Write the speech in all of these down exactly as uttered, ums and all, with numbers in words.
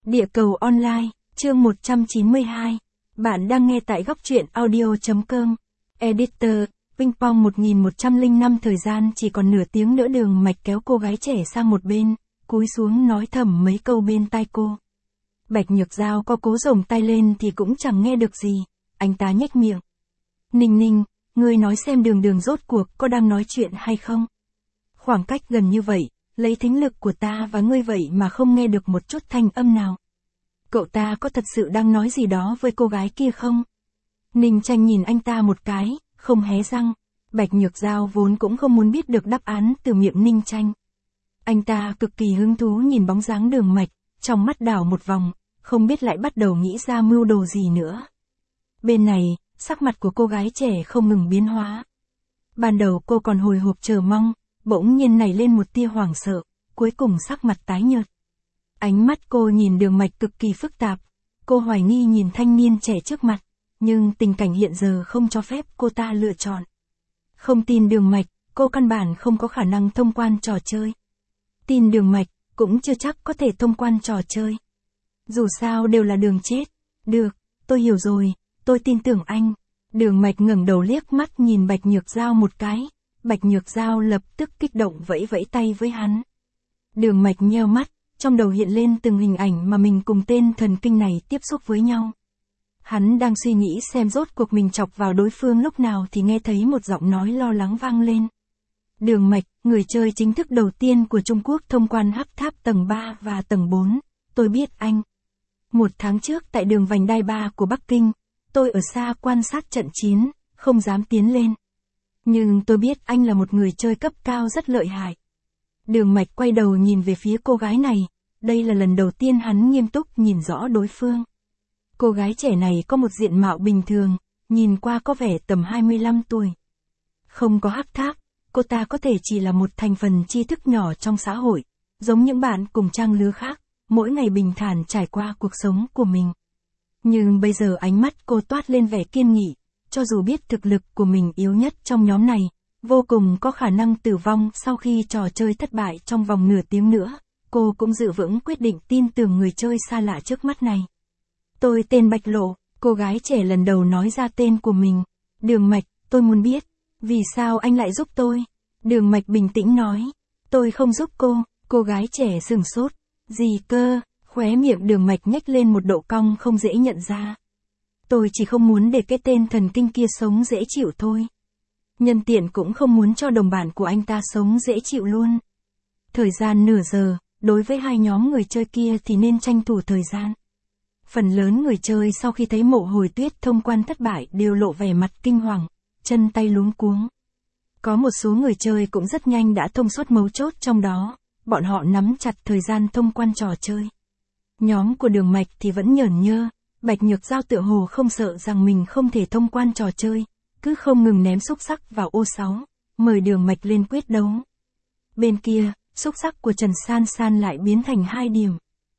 Địa cầu online, chương một trăm chín mươi hai. Bạn đang nghe tại góc truyện audio.com. Editor, Ping Pong một nghìn một trăm lẻ năm. Thời gian chỉ còn nửa tiếng nữa. Đường Mạch kéo cô gái trẻ sang một bên, cúi xuống nói thầm mấy câu bên tai cô. Bạch Nhược Giao có cố rồng tay lên thì cũng chẳng nghe được gì, anh ta nhếch miệng. Ninh Ninh, ngươi nói xem Đường Đường rốt cuộc có đang nói chuyện hay không? Khoảng cách gần như vậy, lấy thính lực của ta và ngươi vậy mà không nghe được một chút thanh âm nào. Cậu ta có thật sự đang nói gì đó với cô gái kia không? Ninh Tranh nhìn anh ta một cái, không hé răng. Bạch Nhược Giao vốn cũng không muốn biết được đáp án từ miệng Ninh Tranh. Anh ta cực kỳ hứng thú nhìn bóng dáng Đường Mạch, trong mắt đảo một vòng, không biết lại bắt đầu nghĩ ra mưu đồ gì nữa. Bên này, sắc mặt của cô gái trẻ không ngừng biến hóa. Ban đầu cô còn hồi hộp chờ mong, bỗng nhiên nảy lên một tia hoảng sợ, cuối cùng sắc mặt tái nhợt. Ánh mắt cô nhìn Đường Mạch cực kỳ phức tạp, cô hoài nghi nhìn thanh niên trẻ trước mặt, nhưng tình cảnh hiện giờ không cho phép cô ta lựa chọn. Không tin Đường Mạch, cô căn bản không có khả năng thông quan trò chơi. Tin Đường Mạch, cũng chưa chắc có thể thông quan trò chơi. Dù sao đều là đường chết. Được, tôi hiểu rồi, tôi tin tưởng anh. Đường Mạch ngẩng đầu liếc mắt nhìn Bạch Nhược Giao một cái. Bạch Nhược Giao lập tức kích động vẫy vẫy tay với hắn. Đường Mạch nheo mắt, trong đầu hiện lên từng hình ảnh mà mình cùng tên thần kinh này tiếp xúc với nhau. Hắn đang suy nghĩ xem rốt cuộc mình chọc vào đối phương lúc nào thì nghe thấy một giọng nói lo lắng vang lên. Đường Mạch, người chơi chính thức đầu tiên của Trung Quốc thông quan hắc tháp tầng ba và tầng bốn, tôi biết anh. Một tháng trước tại đường vành đai ba của Bắc Kinh, tôi ở xa quan sát trận chiến, không dám tiến lên. Nhưng tôi biết anh là một người chơi cấp cao rất lợi hại. Đường Mạch quay đầu nhìn về phía cô gái này, đây là lần đầu tiên hắn nghiêm túc nhìn rõ đối phương. Cô gái trẻ này có một diện mạo bình thường, nhìn qua có vẻ tầm hai mươi lăm tuổi. Không có hắc tháp, cô ta có thể chỉ là một thành phần tri thức nhỏ trong xã hội, giống những bạn cùng trang lứa khác, mỗi ngày bình thản trải qua cuộc sống của mình. Nhưng bây giờ ánh mắt cô toát lên vẻ kiên nghị, cho dù biết thực lực của mình yếu nhất trong nhóm này, vô cùng có khả năng tử vong sau khi trò chơi thất bại trong vòng nửa tiếng nữa, cô cũng giữ vững quyết định tin tưởng người chơi xa lạ trước mắt này. Tôi tên Bạch Lộ, cô gái trẻ lần đầu nói ra tên của mình. Đường Mạch, tôi muốn biết, vì sao anh lại giúp tôi? Đường Mạch bình tĩnh nói, tôi không giúp cô. Cô gái trẻ sửng sốt, gì cơ? Khóe miệng Đường Mạch nhếch lên một độ cong không dễ nhận ra. Tôi chỉ không muốn để cái tên thần kinh kia sống dễ chịu thôi. Nhân tiện cũng không muốn cho đồng bạn của anh ta sống dễ chịu luôn. Thời gian nửa giờ, đối với hai nhóm người chơi kia thì nên tranh thủ thời gian. Phần lớn người chơi sau khi thấy Mộ Hồi Tuyết thông quan thất bại đều lộ vẻ mặt kinh hoàng, chân tay luống cuống. Có một số người chơi cũng rất nhanh đã thông suốt mấu chốt trong đó, bọn họ nắm chặt thời gian thông quan trò chơi. Nhóm của Đường Mạch thì vẫn nhởn nhơ, Bạch Nhược Giao tựa hồ không sợ rằng mình không thể thông quan trò chơi, cứ không ngừng ném xúc sắc vào ô sáu, mời Đường Mạch lên quyết đấu. Bên kia, xúc sắc của Trần San San lại biến thành hai điểm.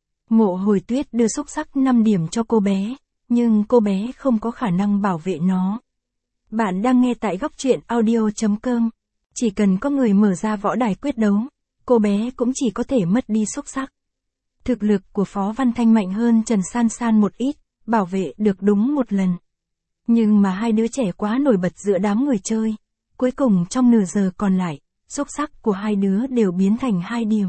Mộ Hồi Tuyết đưa xúc sắc năm điểm cho cô bé, nhưng cô bé không có khả năng bảo vệ nó. Bạn đang nghe tại góc truyện audio.com. Chỉ cần có người mở ra võ đài quyết đấu, cô bé cũng chỉ có thể mất đi xúc sắc. Thực lực của Phó Văn Thanh mạnh hơn Trần San San một ít, bảo vệ được đúng một lần. Nhưng mà hai đứa trẻ quá nổi bật giữa đám người chơi. Cuối cùng trong nửa giờ còn lại, xúc sắc của hai đứa đều biến thành hai điểm.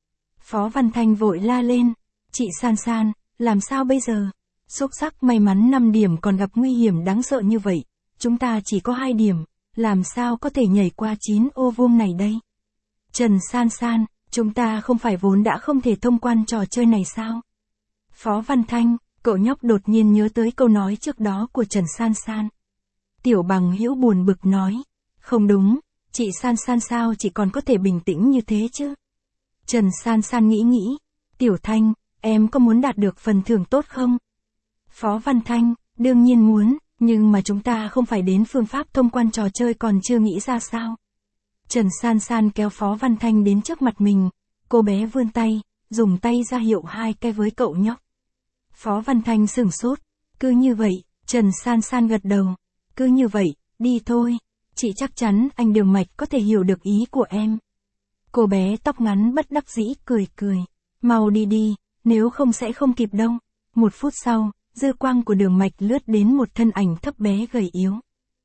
Phó Văn Thanh vội la lên, chị San San, làm sao bây giờ? Xúc sắc may mắn năm điểm còn gặp nguy hiểm đáng sợ như vậy. Chúng ta chỉ có hai điểm, làm sao có thể nhảy qua chín ô vuông này đây? Trần San San, chúng ta không phải vốn đã không thể thông quan trò chơi này sao? Phó Văn Thanh, cậu nhóc đột nhiên nhớ tới câu nói trước đó của Trần San San. Tiểu Bằng Hữu buồn bực nói, không đúng, chị San San sao chỉ còn có thể bình tĩnh như thế chứ? Trần San San nghĩ nghĩ, Tiểu Thanh, em có muốn đạt được phần thưởng tốt không? Phó Văn Thanh, đương nhiên muốn, nhưng mà chúng ta không phải đến phương pháp thông quan trò chơi còn chưa nghĩ ra sao? Trần San San kéo Phó Văn Thanh đến trước mặt mình, cô bé vươn tay, dùng tay ra hiệu hai cái với cậu nhóc. Phó Văn Thanh sửng sốt, cứ như vậy, Trần San San gật đầu, cứ như vậy, đi thôi, chị chắc chắn anh Đường Mạch có thể hiểu được ý của em. Cô bé tóc ngắn bất đắc dĩ cười cười, mau đi đi, nếu không sẽ không kịp đâu. Một phút sau, dư quang của Đường Mạch lướt đến một thân ảnh thấp bé gầy yếu.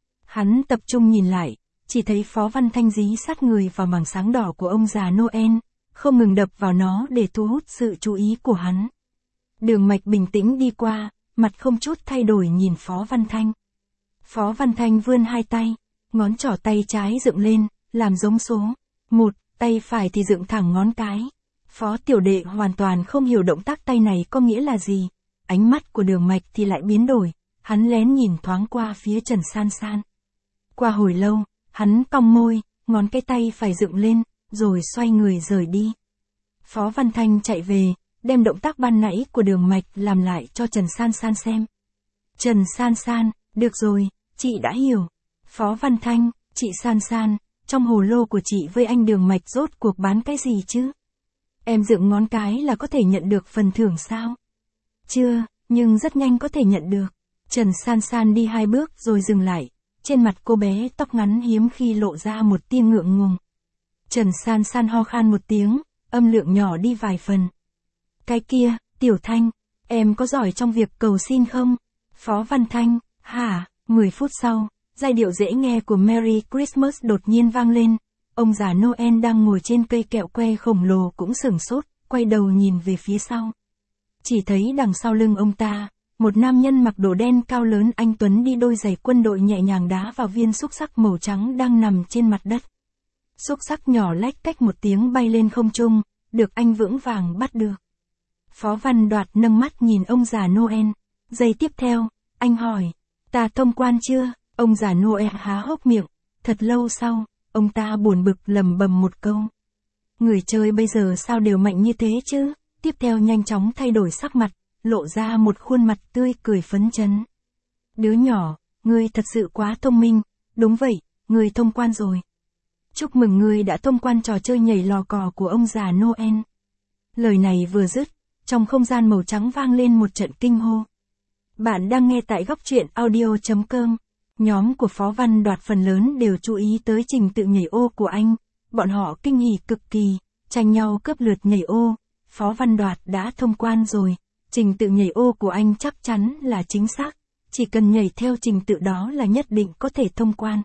Hắn tập trung nhìn lại, chỉ thấy Phó Văn Thanh dí sát người vào mảng sáng đỏ của ông già Noel, không ngừng đập vào nó để thu hút sự chú ý của hắn. Đường Mạch bình tĩnh đi qua, mặt không chút thay đổi nhìn Phó Văn Thanh. Phó Văn Thanh vươn hai tay, ngón trỏ tay trái dựng lên, làm giống số một, tay phải thì dựng thẳng ngón cái. Phó tiểu đệ hoàn toàn không hiểu động tác tay này có nghĩa là gì. Ánh mắt của Đường Mạch thì lại biến đổi, hắn lén nhìn thoáng qua phía Trần San San. Qua hồi lâu, hắn cong môi, ngón cái tay phải dựng lên, rồi xoay người rời đi. Phó Văn Thanh chạy về, đem động tác ban nãy của Đường Mạch làm lại cho Trần San San xem. Trần San San, được rồi, chị đã hiểu. Phó Văn Thanh, chị San San, trong hồ lô của chị với anh Đường Mạch rốt cuộc bán cái gì chứ? Em dựng ngón cái là có thể nhận được phần thưởng sao? Chưa, nhưng rất nhanh có thể nhận được. Trần San San đi hai bước rồi dừng lại, trên mặt cô bé tóc ngắn hiếm khi lộ ra một tia ngượng ngùng. Trần San San ho khan một tiếng, âm lượng nhỏ đi vài phần. Cái kia, Tiểu Thanh, em có giỏi trong việc cầu xin không? Phó Văn Thanh, hả? Mười phút sau, giai điệu dễ nghe của Merry Christmas đột nhiên vang lên. Ông già Noel đang ngồi trên cây kẹo que khổng lồ cũng sửng sốt, quay đầu nhìn về phía sau. Chỉ thấy đằng sau lưng ông ta, một nam nhân mặc đồ đen cao lớn anh tuấn đi đôi giày quân đội nhẹ nhàng đá vào viên xúc xắc màu trắng đang nằm trên mặt đất. Xúc xắc nhỏ lách cách một tiếng bay lên không trung, được anh vững vàng bắt được. Phó Văn Đoạt nâng mắt nhìn ông già Noel. Giây tiếp theo, anh hỏi, ta thông quan chưa? Ông già Noel há hốc miệng. Thật lâu sau, ông ta buồn bực lầm bầm một câu. Người chơi bây giờ sao đều mạnh như thế chứ? Tiếp theo nhanh chóng thay đổi sắc mặt, lộ ra một khuôn mặt tươi cười phấn chấn. Đứa nhỏ, ngươi thật sự quá thông minh. Đúng vậy, ngươi thông quan rồi. Chúc mừng ngươi đã thông quan trò chơi nhảy lò cò của ông già Noel. Lời này vừa dứt, trong không gian màu trắng vang lên một trận kinh hô. Bạn đang nghe tại góc truyện audio chấm com. Nhóm của Phó Văn Đoạt phần lớn đều chú ý tới trình tự nhảy ô của anh. Bọn họ kinh hỉ cực kỳ, tranh nhau cướp lượt nhảy ô. Phó Văn Đoạt đã thông quan rồi, trình tự nhảy ô của anh chắc chắn là chính xác. Chỉ cần nhảy theo trình tự đó là nhất định có thể thông quan.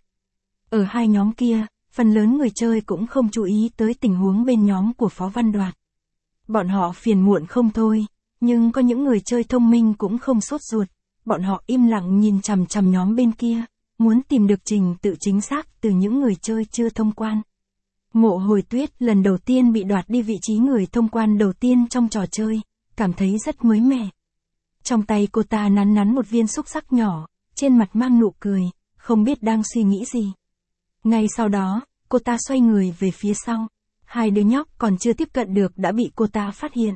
Ở hai nhóm kia, phần lớn người chơi cũng không chú ý tới tình huống bên nhóm của Phó Văn Đoạt. Bọn họ phiền muộn không thôi, nhưng có những người chơi thông minh cũng không sốt ruột. Bọn họ im lặng nhìn chằm chằm nhóm bên kia, muốn tìm được trình tự chính xác từ những người chơi chưa thông quan. Mộ Hồi Tuyết lần đầu tiên bị đoạt đi vị trí người thông quan đầu tiên trong trò chơi, cảm thấy rất mới mẻ. Trong tay cô ta nắn nắn một viên xúc xắc nhỏ, trên mặt mang nụ cười, không biết đang suy nghĩ gì. Ngay sau đó, cô ta xoay người về phía sau. Hai đứa nhóc còn chưa tiếp cận được đã bị cô ta phát hiện.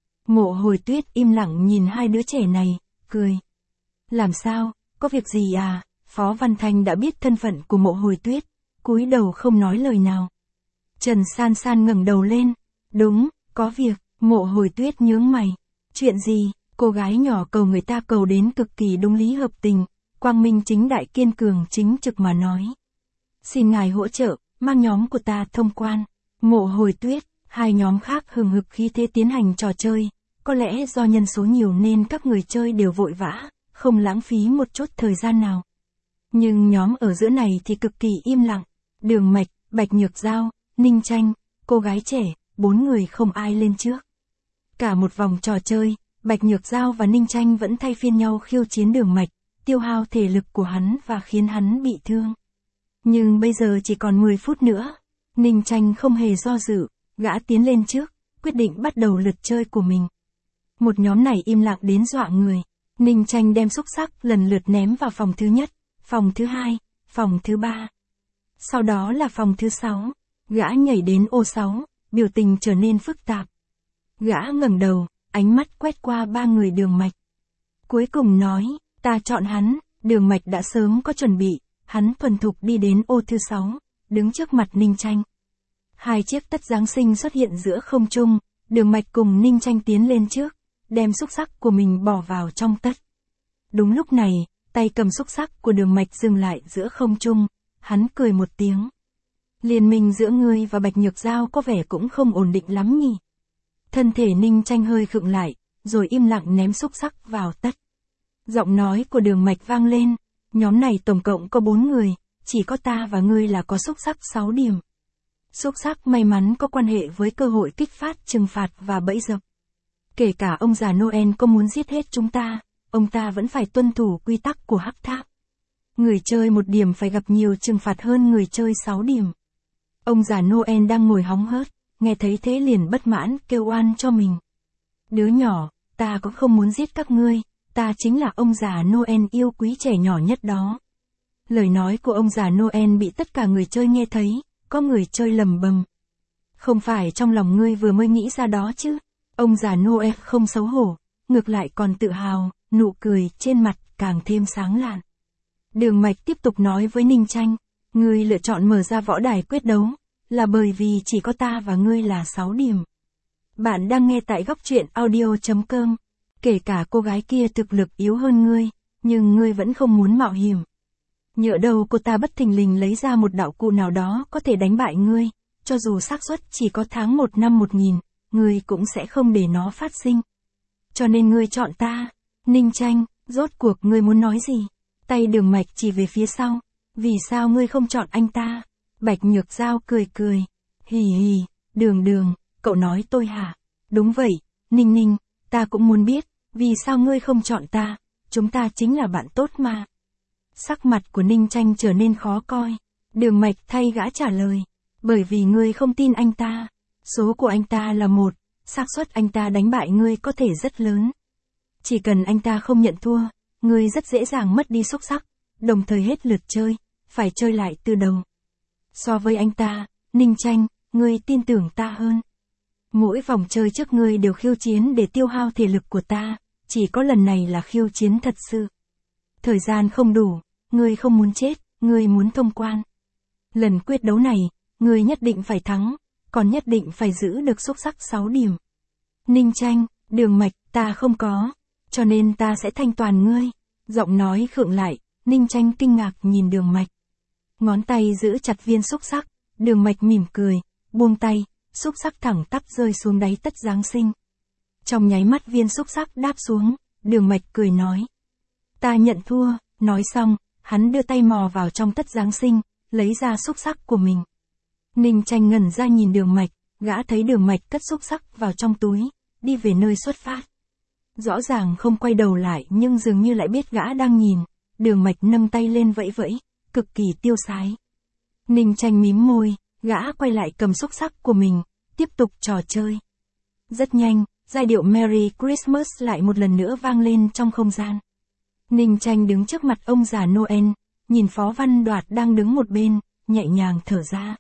Mộ Hồi Tuyết im lặng nhìn hai đứa trẻ này, cười. Làm sao, có việc gì à? Phó Văn Thanh đã biết thân phận của Mộ Hồi Tuyết, cúi đầu không nói lời nào. Trần San San ngẩng đầu lên. Đúng, có việc. Mộ Hồi Tuyết nhướng mày. Chuyện gì? Cô gái nhỏ cầu người ta cầu đến cực kỳ đúng lý hợp tình, quang minh chính đại kiên cường chính trực mà nói. Xin ngài hỗ trợ, mang nhóm của ta thông quan. Mộ Hồi Tuyết, hai nhóm khác hừng hực khí thế tiến hành trò chơi, có lẽ do nhân số nhiều nên các người chơi đều vội vã, không lãng phí một chút thời gian nào. Nhưng nhóm ở giữa này thì cực kỳ im lặng. Đường Mạch, Bạch Nhược Giao, Ninh Tranh, cô gái trẻ, bốn người không ai lên trước. Cả một vòng trò chơi, Bạch Nhược Giao và Ninh Tranh vẫn thay phiên nhau khiêu chiến Đường Mạch, tiêu hao thể lực của hắn và khiến hắn bị thương. Nhưng bây giờ chỉ còn mười phút nữa. Ninh Tranh không hề do dự, gã tiến lên trước, quyết định bắt đầu lượt chơi của mình. Một nhóm này im lặng đến dọa người. Ninh Tranh đem xúc xắc lần lượt ném vào phòng thứ nhất, phòng thứ hai, phòng thứ ba. Sau đó là phòng thứ sáu. Gã nhảy đến ô sáu, biểu tình trở nên phức tạp. Gã ngẩng đầu, ánh mắt quét qua ba người Đường Mạch. Cuối cùng nói, ta chọn hắn. Đường Mạch đã sớm có chuẩn bị, hắn thuần thục đi đến ô thứ sáu, đứng trước mặt Ninh Tranh. Hai chiếc tất Giáng sinh xuất hiện giữa không trung, Đường Mạch cùng Ninh Tranh tiến lên trước, đem xúc xắc của mình bỏ vào trong tất. Đúng lúc này, tay cầm xúc xắc của Đường Mạch dừng lại giữa không trung, hắn cười một tiếng. Liên minh giữa ngươi và Bạch Nhược Giao có vẻ cũng không ổn định lắm nhỉ. Thân thể Ninh Tranh hơi khựng lại, rồi im lặng ném xúc xắc vào tất. Giọng nói của Đường Mạch vang lên, nhóm này tổng cộng có bốn người, chỉ có ta và ngươi là có xúc xắc sáu điểm. Xúc xắc may mắn có quan hệ với cơ hội kích phát trừng phạt và bẫy dập. Kể cả ông già Noel có muốn giết hết chúng ta, ông ta vẫn phải tuân thủ quy tắc của hắc tháp. Người chơi một điểm phải gặp nhiều trừng phạt hơn người chơi sáu điểm. Ông già Noel đang ngồi hóng hớt, nghe thấy thế liền bất mãn kêu oan cho mình. Đứa nhỏ, ta cũng không muốn giết các ngươi, ta chính là ông già Noel yêu quý trẻ nhỏ nhất đó. Lời nói của ông già Noel bị tất cả người chơi nghe thấy, có người chơi lầm bầm. Không phải trong lòng ngươi vừa mới nghĩ ra đó chứ? Ông già Noel không xấu hổ, ngược lại còn tự hào, nụ cười trên mặt càng thêm sáng lạn. Đường Mạch tiếp tục nói với Ninh Tranh, ngươi lựa chọn mở ra võ đài quyết đấu, là bởi vì chỉ có ta và ngươi là sáu điểm. Bạn đang nghe tại góc truyện audio chấm com. Kể cả cô gái kia thực lực yếu hơn ngươi, nhưng ngươi vẫn không muốn mạo hiểm. Nhỡ đâu cô ta bất thình lình lấy ra một đạo cụ nào đó có thể đánh bại ngươi, cho dù xác suất chỉ có tháng một năm một nghìn, ngươi cũng sẽ không để nó phát sinh. Cho nên ngươi chọn ta. Ninh Tranh, rốt cuộc ngươi muốn nói gì? Tay Đường Mạch chỉ về phía sau. Vì sao ngươi không chọn anh ta? Bạch Nhược Giao cười cười. Hì hì, Đường Đường, cậu nói tôi hả? Đúng vậy, Ninh Ninh, ta cũng muốn biết, vì sao ngươi không chọn ta? Chúng ta chính là bạn tốt mà. Sắc mặt của Ninh Tranh trở nên khó coi. Đường Mạch thay gã trả lời. Bởi vì ngươi không tin anh ta. Số của anh ta là một, xác suất anh ta đánh bại ngươi có thể rất lớn. Chỉ cần anh ta không nhận thua, ngươi rất dễ dàng mất đi xúc sắc, đồng thời hết lượt chơi, phải chơi lại từ đầu. So với anh ta, Ninh Tranh, ngươi tin tưởng ta hơn. Mỗi vòng chơi trước ngươi đều khiêu chiến để tiêu hao thể lực của ta, chỉ có lần này là khiêu chiến thật sự. Thời gian không đủ, ngươi không muốn chết, ngươi muốn thông quan. Lần quyết đấu này, ngươi nhất định phải thắng, còn nhất định phải giữ được xúc sắc sáu điểm. Ninh Tranh, Đường Mạch, ta không có, cho nên ta sẽ thanh toàn ngươi. Giọng nói khựng lại, Ninh Tranh kinh ngạc nhìn Đường Mạch. Ngón tay giữ chặt viên xúc sắc, Đường Mạch mỉm cười, buông tay, xúc sắc thẳng tắp rơi xuống đáy tất Giáng sinh. Trong nháy mắt viên xúc sắc đáp xuống, Đường Mạch cười nói. Ta nhận thua, nói xong, hắn đưa tay mò vào trong tất Giáng sinh, lấy ra xúc sắc của mình. Ninh Tranh ngẩn ra nhìn Đường Mạch, gã thấy Đường Mạch cất xúc sắc vào trong túi, đi về nơi xuất phát. Rõ ràng không quay đầu lại nhưng dường như lại biết gã đang nhìn, Đường Mạch nâng tay lên vẫy vẫy, cực kỳ tiêu sái. Ninh Tranh mím môi, gã quay lại cầm xúc sắc của mình, tiếp tục trò chơi. Rất nhanh, giai điệu Merry Christmas lại một lần nữa vang lên trong không gian. Ninh Tranh đứng trước mặt ông già Noel, nhìn Phó Văn Đoạt đang đứng một bên, nhẹ nhàng thở ra.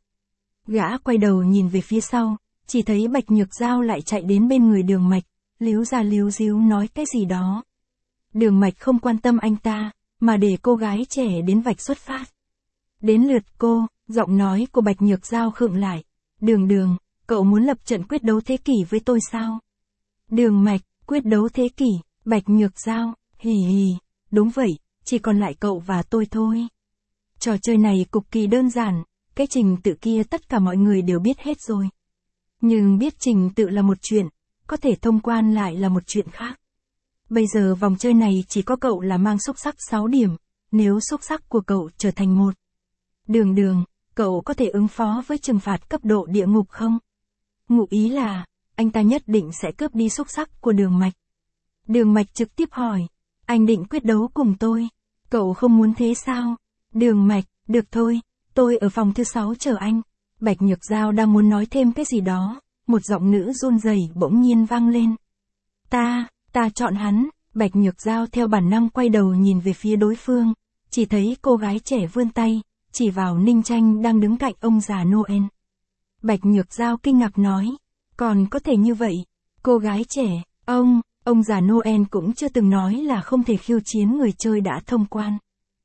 Gã quay đầu nhìn về phía sau, chỉ thấy Bạch Nhược Giao lại chạy đến bên người Đường Mạch, líu ra líu díu nói cái gì đó. Đường Mạch không quan tâm anh ta, mà để cô gái trẻ đến vạch xuất phát. Đến lượt cô, giọng nói của Bạch Nhược Giao khựng lại. Đường Đường, cậu muốn lập trận quyết đấu thế kỷ với tôi sao? Đường Mạch, quyết đấu thế kỷ, Bạch Nhược Giao, hì hì, đúng vậy, chỉ còn lại cậu và tôi thôi. Trò chơi này cực kỳ đơn giản, cái trình tự kia tất cả mọi người đều biết hết rồi. Nhưng biết trình tự là một chuyện, có thể thông quan lại là một chuyện khác. Bây giờ vòng chơi này chỉ có cậu là mang xúc sắc sáu điểm, nếu xúc sắc của cậu trở thành một. Đường Đường, cậu có thể ứng phó với trừng phạt cấp độ địa ngục không? Ngụ ý là, anh ta nhất định sẽ cướp đi xúc sắc của Đường Mạch. Đường Mạch trực tiếp hỏi, anh định quyết đấu cùng tôi? Cậu không muốn thế sao? Đường Mạch, được thôi, tôi ở phòng thứ sáu chờ anh. Bạch Nhược Giao đang muốn nói thêm cái gì đó, một giọng nữ run rẩy bỗng nhiên vang lên. Ta, ta chọn hắn. Bạch Nhược Giao theo bản năng quay đầu nhìn về phía đối phương, chỉ thấy cô gái trẻ vươn tay, chỉ vào Ninh Tranh đang đứng cạnh ông già Noel. Bạch Nhược Giao kinh ngạc nói, còn có thể như vậy, cô gái trẻ, ông, ông già Noel cũng chưa từng nói là không thể khiêu chiến người chơi đã thông quan.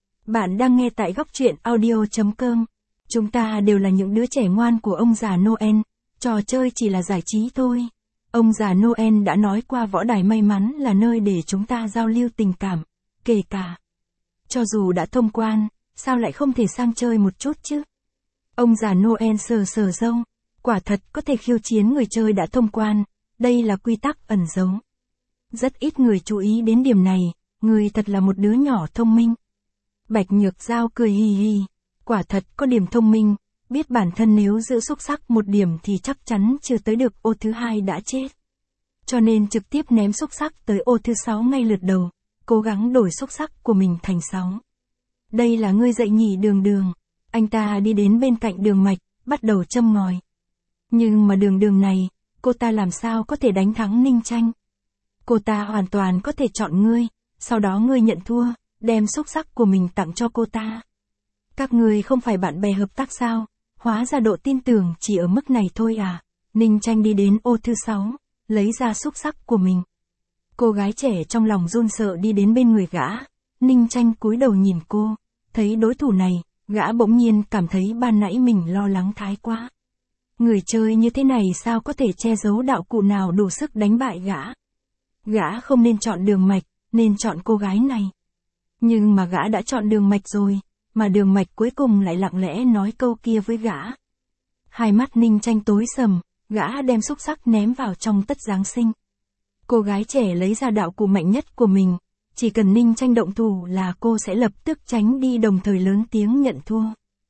Bạn đang nghe tại góc truyện audio chấm com. Chúng ta đều là những đứa trẻ ngoan của ông già Noel, trò chơi chỉ là giải trí thôi. Ông già Noel đã nói qua võ đài may mắn là nơi để chúng ta giao lưu tình cảm, kể cả. Cho dù đã thông quan, sao lại không thể sang chơi một chút chứ? Ông già Noel sờ sờ râu, quả thật có thể khiêu chiến người chơi đã thông quan, đây là quy tắc ẩn giấu. Rất ít người chú ý đến điểm này, người thật là một đứa nhỏ thông minh. Bạch Nhược Giao cười hì hì, quả thật có điểm thông minh, biết bản thân nếu giữ xúc sắc một điểm thì chắc chắn chưa tới được ô thứ hai đã chết. Cho nên trực tiếp ném xúc sắc tới ô thứ sáu ngay lượt đầu, cố gắng đổi xúc sắc của mình thành sáu. Đây là ngươi dạy nhỉ Đường Đường. Anh ta đi đến bên cạnh Đường Mạch, bắt đầu châm ngòi. Nhưng mà Đường Đường này, cô ta làm sao có thể đánh thắng Ninh Tranh? Cô ta hoàn toàn có thể chọn ngươi, sau đó ngươi nhận thua, đem xúc sắc của mình tặng cho cô ta. Các ngươi không phải bạn bè hợp tác sao? Hóa ra độ tin tưởng chỉ ở mức này thôi à? Ninh Tranh đi đến ô thứ sáu, lấy ra xúc sắc của mình. Cô gái trẻ trong lòng run sợ đi đến bên người gã. Ninh Tranh cúi đầu nhìn cô, thấy đối thủ này, gã bỗng nhiên cảm thấy ban nãy mình lo lắng thái quá. Người chơi như thế này sao có thể che giấu đạo cụ nào đủ sức đánh bại gã? Gã không nên chọn Đường Mạch, nên chọn cô gái này. Nhưng mà gã đã chọn Đường Mạch rồi, mà Đường Mạch cuối cùng lại lặng lẽ nói câu kia với gã. Hai mắt Ninh Tranh tối sầm, gã đem xúc sắc ném vào trong tất Giáng sinh. Cô gái trẻ lấy ra đạo cụ mạnh nhất của mình, chỉ cần Ninh Tranh động thủ là cô sẽ lập tức tránh đi đồng thời lớn tiếng nhận thua.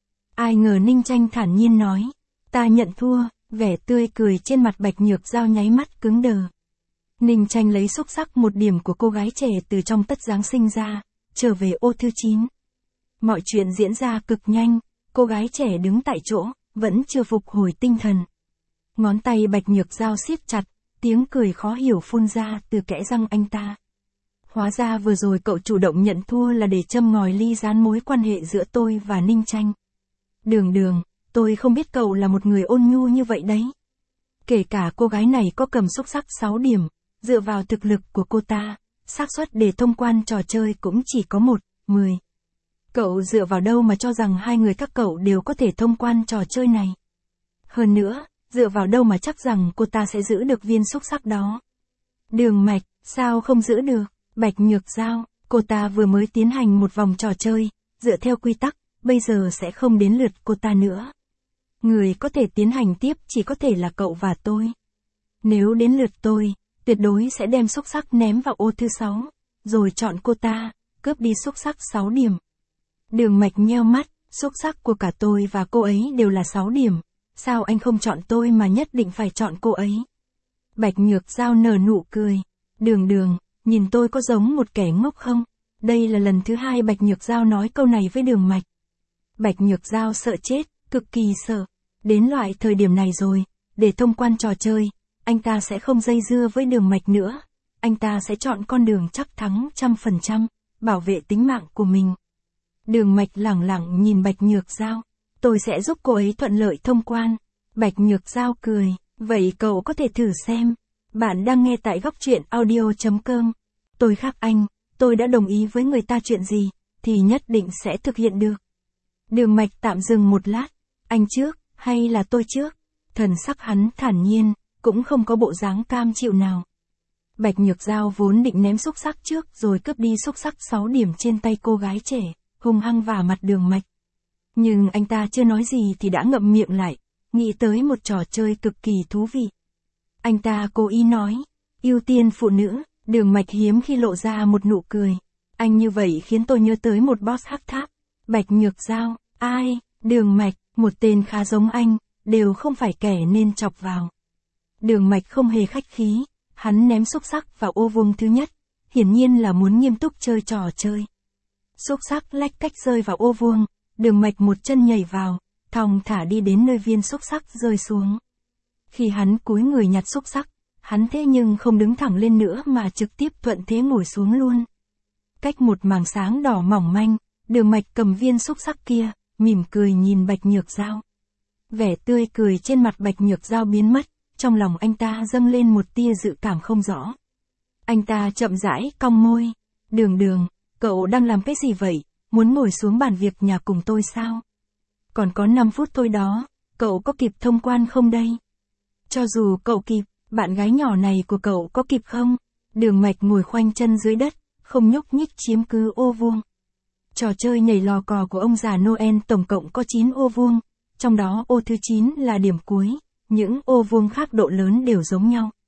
Ai ngờ Ninh Tranh thản nhiên nói, ta nhận thua, vẻ tươi cười trên mặt Bạch Nhược Giao nháy mắt cứng đờ. Ninh Tranh lấy xúc sắc một điểm của cô gái trẻ từ trong tất Giáng sinh ra, trở về ô thứ chín. Mọi chuyện diễn ra cực nhanh, cô gái trẻ đứng tại chỗ, vẫn chưa phục hồi tinh thần. Ngón tay Bạch Nhược Giao siết chặt, tiếng cười khó hiểu phun ra từ kẽ răng anh ta. Hóa ra vừa rồi cậu chủ động nhận thua là để châm ngòi ly gián mối quan hệ giữa tôi và Ninh Tranh. Đường Đường, tôi không biết cậu là một người ôn nhu như vậy đấy. Kể cả cô gái này có cầm xúc sắc sáu điểm, dựa vào thực lực của cô ta, xác suất để thông quan trò chơi cũng chỉ có một, mười. Cậu dựa vào đâu mà cho rằng hai người các cậu đều có thể thông quan trò chơi này? Hơn nữa, dựa vào đâu mà chắc rằng cô ta sẽ giữ được viên xúc sắc đó? Đường Mạch, sao không giữ được? Bạch Nhược Giao, cô ta vừa mới tiến hành một vòng trò chơi, dựa theo quy tắc, bây giờ sẽ không đến lượt cô ta nữa. Người có thể tiến hành tiếp chỉ có thể là cậu và tôi. Nếu đến lượt tôi, tuyệt đối sẽ đem xúc sắc ném vào ô thứ sáu, rồi chọn cô ta, cướp đi xúc sắc sáu điểm. Đường Mạch nheo mắt, xúc sắc của cả tôi và cô ấy đều là sáu điểm, sao anh không chọn tôi mà nhất định phải chọn cô ấy? Bạch Nhược Giao nở nụ cười. Đường Đường, nhìn tôi có giống một kẻ ngốc không? Đây là lần thứ hai Bạch Nhược Giao nói câu này với Đường Mạch. Bạch Nhược Giao sợ chết, cực kỳ sợ. Đến loại thời điểm này rồi, để thông quan trò chơi, anh ta sẽ không dây dưa với Đường Mạch nữa. Anh ta sẽ chọn con đường chắc thắng trăm phần trăm, bảo vệ tính mạng của mình. Đường Mạch lẳng lặng nhìn Bạch Nhược Giao. Tôi sẽ giúp cô ấy thuận lợi thông quan. Bạch Nhược Giao cười. Vậy cậu có thể thử xem. Bạn đang nghe tại góc truyện audio chấm com. Tôi khác anh, tôi đã đồng ý với người ta chuyện gì, thì nhất định sẽ thực hiện được. Đường Mạch tạm dừng một lát. Anh trước, hay là tôi trước? Thần sắc hắn thản nhiên, cũng không có bộ dáng cam chịu nào. Bạch Nhược Giao vốn định ném xúc sắc trước rồi cướp đi xúc sắc sáu điểm trên tay cô gái trẻ, hung hăng vả mặt Đường Mạch. Nhưng anh ta chưa nói gì thì đã ngậm miệng lại, nghĩ tới một trò chơi cực kỳ thú vị. Anh ta cố ý nói, ưu tiên phụ nữ. Đường Mạch hiếm khi lộ ra một nụ cười. Anh như vậy khiến tôi nhớ tới một boss hắc tháp. Bạch Nhược Giao, ai? Đường Mạch, một tên khá giống anh, đều không phải kẻ nên chọc vào. Đường Mạch không hề khách khí, hắn ném xúc sắc vào ô vuông thứ nhất, hiển nhiên là muốn nghiêm túc chơi trò chơi. Xúc sắc lách cách rơi vào ô vuông, Đường Mạch một chân nhảy vào, thong thả đi đến nơi viên xúc sắc rơi xuống. Khi hắn cúi người nhặt xúc sắc, hắn thế nhưng không đứng thẳng lên nữa mà trực tiếp thuận thế ngồi xuống luôn. Cách một mảng sáng đỏ mỏng manh, Đường Mạch cầm viên xúc sắc kia, mỉm cười nhìn Bạch Nhược Giao. Vẻ tươi cười trên mặt Bạch Nhược Giao biến mất, trong lòng anh ta dâng lên một tia dự cảm không rõ. Anh ta chậm rãi cong môi. Đường Đường, cậu đang làm cái gì vậy? Muốn ngồi xuống bàn việc nhà cùng tôi sao? Còn có năm phút thôi đó, cậu có kịp thông quan không đây? Cho dù cậu kịp, bạn gái nhỏ này của cậu có kịp không? Đường Mạch ngồi khoanh chân dưới đất, không nhúc nhích chiếm cứ ô vuông. Trò chơi nhảy lò cò của ông già Noel tổng cộng có chín ô vuông, trong đó ô thứ chín là điểm cuối, những ô vuông khác độ lớn đều giống nhau.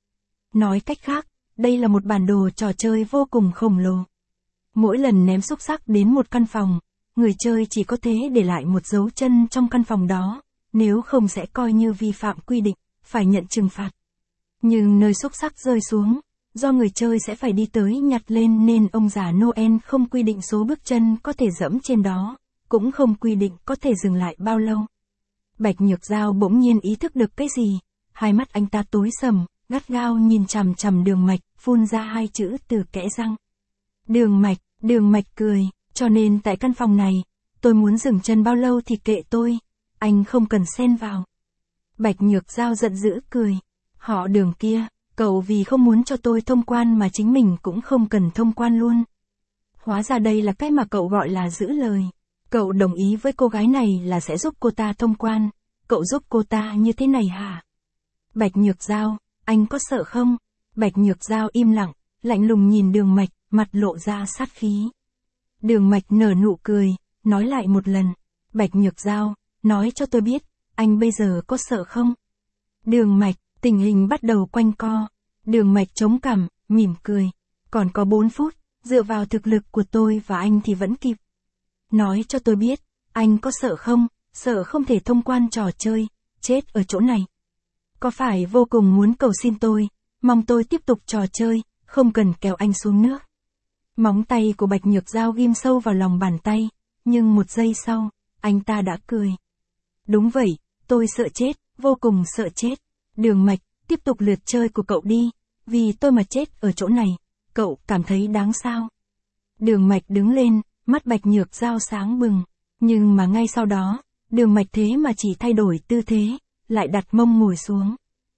Nói cách khác, đây là một bản đồ trò chơi vô cùng khổng lồ. Mỗi lần ném xúc xắc đến một căn phòng, người chơi chỉ có thể để lại một dấu chân trong căn phòng đó, nếu không sẽ coi như vi phạm quy định, phải nhận trừng phạt. Nhưng nơi xúc xắc rơi xuống, do người chơi sẽ phải đi tới nhặt lên nên ông già Noel không quy định số bước chân có thể dẫm trên đó, cũng không quy định có thể dừng lại bao lâu. Bạch Nhược Giao bỗng nhiên ý thức được cái gì, hai mắt anh ta tối sầm, gắt gao nhìn chằm chằm Đường Mạch, phun ra hai chữ từ kẽ răng. Đường Mạch, Đường Mạch cười, cho nên tại căn phòng này, tôi muốn dừng chân bao lâu thì kệ tôi, anh không cần xen vào. Bạch Nhược Giao giận dữ cười, họ Đường kia, cậu vì không muốn cho tôi thông quan mà chính mình cũng không cần thông quan luôn. Hóa ra đây là cái mà cậu gọi là giữ lời. Cậu đồng ý với cô gái này là sẽ giúp cô ta thông quan, cậu giúp cô ta như thế này hả? Bạch Nhược Giao, anh có sợ không? Bạch Nhược Giao im lặng, lạnh lùng nhìn Đường Mạch, mặt lộ ra sát khí. Đường Mạch nở nụ cười, nói lại một lần. Bạch Nhược Giao, nói cho tôi biết, anh bây giờ có sợ không? Đường Mạch, tình hình bắt đầu quanh co. Đường Mạch chống cằm, mỉm cười. Còn có bốn phút, dựa vào thực lực của tôi và anh thì vẫn kịp. Nói cho tôi biết, anh có sợ không? Sợ không thể thông quan trò chơi, chết ở chỗ này. Có phải vô cùng muốn cầu xin tôi, mong tôi tiếp tục trò chơi, không cần kéo anh xuống nước. Móng tay của Bạch Nhược Giao ghim sâu vào lòng bàn tay, nhưng một giây sau, anh ta đã cười. Đúng vậy, tôi sợ chết, vô cùng sợ chết. Đường Mạch, tiếp tục lượt chơi của cậu đi, vì tôi mà chết ở chỗ này, cậu cảm thấy đáng sao? Đường Mạch đứng lên, mắt Bạch Nhược Giao sáng bừng, nhưng mà ngay sau đó, Đường Mạch thế mà chỉ thay đổi tư thế, lại đặt mông ngồi xuống.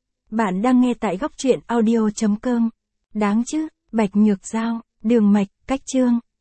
Bạn đang nghe tại góc truyện audio chấm com. Đáng chứ, Bạch Nhược Giao, Đường Mạch, cách chương.